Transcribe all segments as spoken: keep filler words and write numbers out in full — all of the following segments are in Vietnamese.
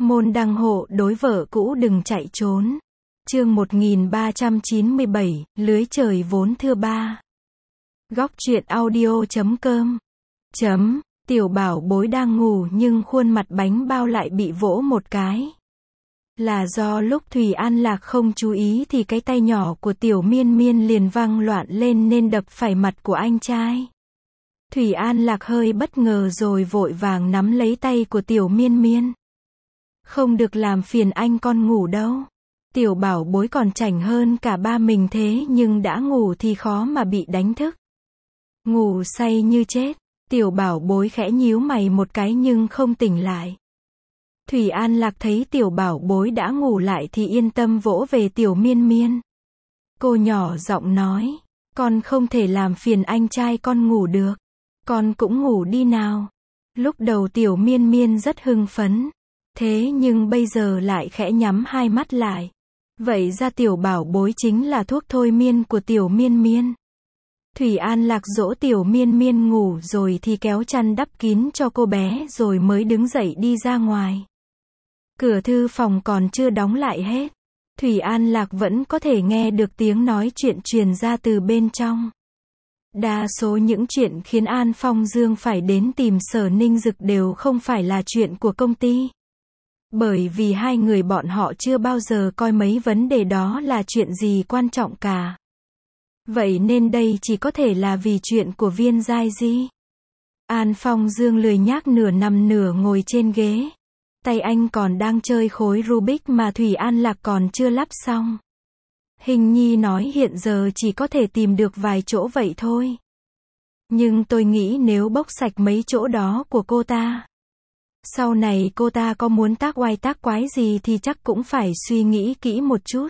Môn đăng hộ đối vợ cũ đừng chạy trốn. Chương một nghìn ba trăm chín mươi bảy, lưới trời vốn thưa ba. Góc truyện audio chấm com. Chấm, tiểu bảo bối đang ngủ nhưng khuôn mặt bánh bao lại bị vỗ một cái. Là do lúc Thủy An Lạc không chú ý thì cái tay nhỏ của tiểu miên miên liền văng loạn lên nên đập phải mặt của anh trai. Thủy An Lạc hơi bất ngờ rồi vội vàng nắm lấy tay của tiểu miên miên. Không được làm phiền anh con ngủ đâu. Tiểu bảo bối còn chảnh hơn cả ba mình thế nhưng đã ngủ thì khó mà bị đánh thức. Ngủ say như chết, tiểu bảo bối khẽ nhíu mày một cái nhưng không tỉnh lại. Thủy An Lạc thấy tiểu bảo bối đã ngủ lại thì yên tâm vỗ về tiểu miên miên. Cô nhỏ giọng nói, con không thể làm phiền anh trai con ngủ được. Con cũng ngủ đi nào. Lúc đầu tiểu miên miên rất hưng phấn. Thế nhưng bây giờ lại khẽ nhắm hai mắt lại. Vậy ra tiểu bảo bối chính là thuốc thôi miên của tiểu miên miên. Thủy An Lạc dỗ tiểu miên miên ngủ rồi thì kéo chăn đắp kín cho cô bé rồi mới đứng dậy đi ra ngoài. Cửa thư phòng còn chưa đóng lại hết. Thủy An Lạc vẫn có thể nghe được tiếng nói chuyện truyền ra từ bên trong. Đa số những chuyện khiến An Phong Dương phải đến tìm Sở Ninh Dực đều không phải là chuyện của công ty. Bởi vì hai người bọn họ chưa bao giờ coi mấy vấn đề đó là chuyện gì quan trọng cả. Vậy nên đây chỉ có thể là vì chuyện của Viên Giai Di. An Phong Dương lười nhác nửa nằm nửa ngồi trên ghế. Tay anh còn đang chơi khối Rubik mà Thủy An Lạc còn chưa lắp xong. Hình nhi nói hiện giờ chỉ có thể tìm được vài chỗ vậy thôi. Nhưng tôi nghĩ nếu bốc sạch mấy chỗ đó của cô ta, sau này cô ta có muốn tác oai tác quái gì thì chắc cũng phải suy nghĩ kỹ một chút.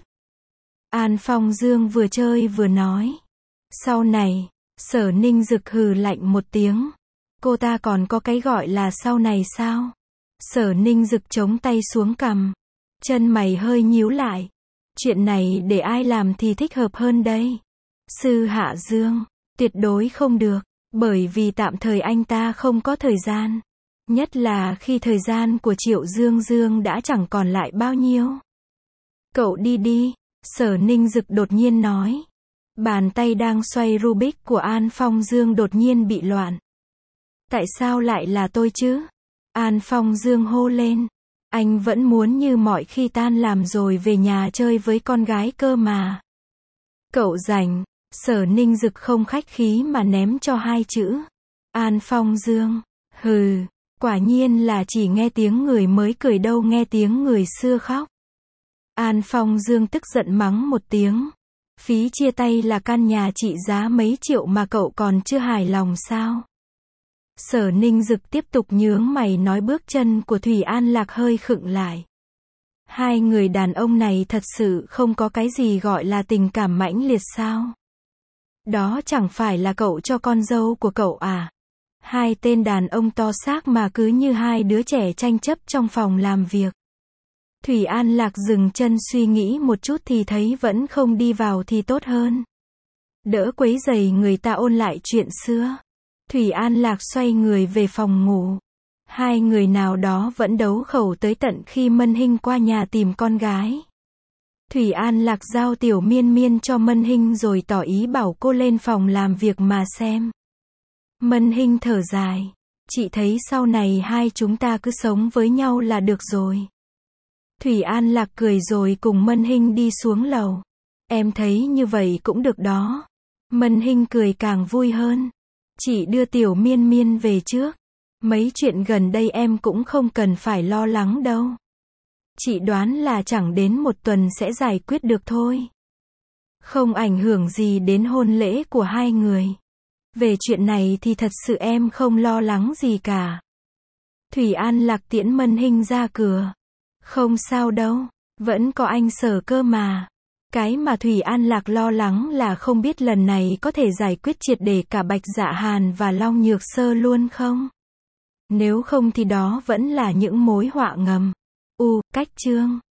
An Phong Dương vừa chơi vừa nói. Sau này, Sở Ninh Dực hừ lạnh một tiếng. Cô ta còn có cái gọi là sau này sao? Sở Ninh Dực chống tay xuống cằm. Chân mày hơi nhíu lại. Chuyện này để ai làm thì thích hợp hơn đây? Sư Hạ Dương, tuyệt đối không được, bởi vì tạm thời anh ta không có thời gian. Nhất là khi thời gian của Triệu Dương Dương đã chẳng còn lại bao nhiêu. Cậu đi đi, Sở Ninh Dực đột nhiên nói. Bàn tay đang xoay Rubik của An Phong Dương đột nhiên bị loạn. Tại sao lại là tôi chứ? An Phong Dương hô lên. Anh vẫn muốn như mọi khi tan làm rồi về nhà chơi với con gái cơ mà. Cậu rảnh, Sở Ninh Dực không khách khí mà ném cho hai chữ. An Phong Dương, hừ, quả nhiên là chỉ nghe tiếng người mới cười đâu nghe tiếng người xưa khóc. An Phong Dương tức giận mắng một tiếng. Phí chia tay là căn nhà trị giá mấy triệu mà cậu còn chưa hài lòng sao? Sở Ninh Dực tiếp tục nhướng mày nói bước chân của Thủy An Lạc hơi khựng lại. Hai người đàn ông này thật sự không có cái gì gọi là tình cảm mãnh liệt sao? Đó chẳng phải là cậu cho con dâu của cậu à? Hai tên đàn ông to xác mà cứ như hai đứa trẻ tranh chấp trong phòng làm việc. Thủy An Lạc dừng chân suy nghĩ một chút thì thấy vẫn không đi vào thì tốt hơn. Đỡ quấy rầy người ta ôn lại chuyện xưa. Thủy An Lạc xoay người về phòng ngủ. Hai người nào đó vẫn đấu khẩu tới tận khi Mân Hinh qua nhà tìm con gái. Thủy An Lạc giao tiểu miên miên cho Mân Hinh rồi tỏ ý bảo cô lên phòng làm việc mà xem. Mân Hinh thở dài. Chị thấy sau này hai chúng ta cứ sống với nhau là được rồi. Thủy An Lạc cười rồi cùng Mân Hinh đi xuống lầu. Em thấy như vậy cũng được đó. Mân Hinh cười càng vui hơn. Chị đưa tiểu miên miên về trước. Mấy chuyện gần đây em cũng không cần phải lo lắng đâu. Chị đoán là chẳng đến một tuần sẽ giải quyết được thôi. Không ảnh hưởng gì đến hôn lễ của hai người. Về chuyện này thì thật sự em không lo lắng gì cả. Thủy An Lạc tiễn Mân Hinh ra cửa. Không sao đâu, vẫn có anh Sở cơ mà. Cái mà Thủy An Lạc lo lắng là không biết lần này có thể giải quyết triệt để cả Bạch Dạ Hàn và Long Nhược Sơ luôn không? Nếu không thì đó vẫn là những mối họa ngầm. U, cách chương.